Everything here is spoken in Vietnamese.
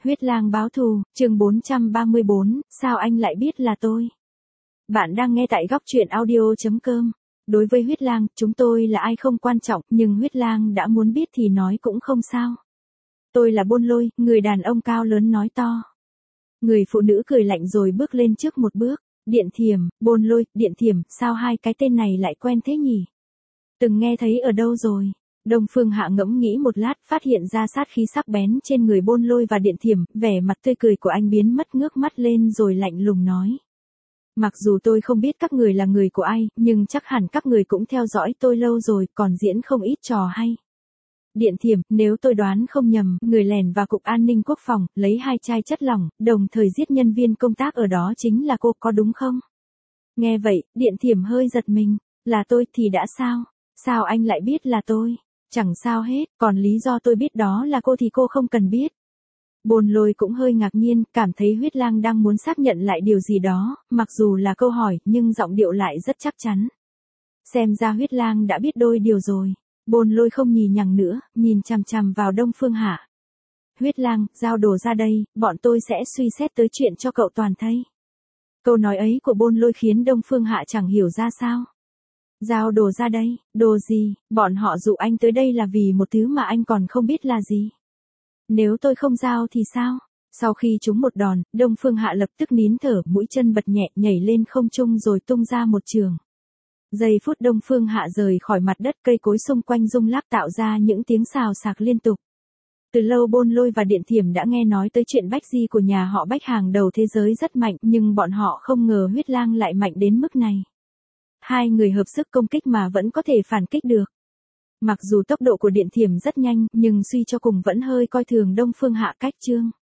Huyết lang báo thù, chương 434, sao anh lại biết là tôi? Bạn đang nghe tại góc truyện audio.com. Đối với huyết lang, chúng tôi là ai không quan trọng, nhưng huyết lang đã muốn biết thì nói cũng không sao. Tôi là Bôn Lôi, người đàn ông cao lớn nói to. Người phụ nữ cười lạnh rồi bước lên trước một bước. Điện Thiểm, Bôn Lôi, Điện Thiểm, sao hai cái tên này lại quen thế nhỉ? Từng nghe thấy ở đâu rồi? Đông Phương Hạ ngẫm nghĩ một lát, phát hiện ra sát khí sắc bén trên người Bôn Lôi và Điện Thiểm, vẻ mặt tươi cười của anh biến mất, ngước mắt lên rồi lạnh lùng nói. Mặc dù tôi không biết các người là người của ai, nhưng chắc hẳn các người cũng theo dõi tôi lâu rồi, còn diễn không ít trò hay. Điện Thiểm, nếu tôi đoán không nhầm, người lẻn vào Cục An ninh Quốc phòng, lấy 2 chai chất lỏng, đồng thời giết nhân viên công tác ở đó chính là cô, có đúng không? Nghe vậy, Điện Thiểm hơi giật mình. Là tôi thì đã sao? Sao anh lại biết là tôi? Chẳng sao hết, còn lý do tôi biết đó là cô thì cô không cần biết. Bôn Lôi cũng hơi ngạc nhiên, cảm thấy huyết lang đang muốn xác nhận lại điều gì đó, mặc dù là câu hỏi, nhưng giọng điệu lại rất chắc chắn. Xem ra huyết lang đã biết đôi điều rồi. Bôn Lôi không nhì nhằng nữa, nhìn chằm chằm vào Đông Phương Hạ. Huyết lang, giao đồ ra đây, bọn tôi sẽ suy xét tới chuyện cho cậu toàn thây. Câu nói ấy của Bôn Lôi khiến Đông Phương Hạ chẳng hiểu ra sao. Giao đồ ra đây, đồ gì, bọn họ dụ anh tới đây là vì một thứ mà anh còn không biết là gì. Nếu tôi không giao thì sao? Sau khi trúng một đòn, Đông Phương Hạ lập tức nín thở, mũi chân bật nhẹ, nhảy lên không trung rồi tung ra một trường. Giây phút Đông Phương Hạ rời khỏi mặt đất, cây cối xung quanh rung lắc tạo ra những tiếng xào xạc liên tục. Từ lâu Bôn Lôi và Điện Thiểm đã nghe nói tới chuyện Bách Di của nhà họ Bách hàng đầu thế giới rất mạnh, nhưng bọn họ không ngờ huyết lang lại mạnh đến mức này. Hai người hợp sức công kích mà vẫn có thể phản kích được. Mặc dù tốc độ của Điện Thiểm rất nhanh, nhưng suy cho cùng vẫn hơi coi thường Đông Phương Hạ cách chương.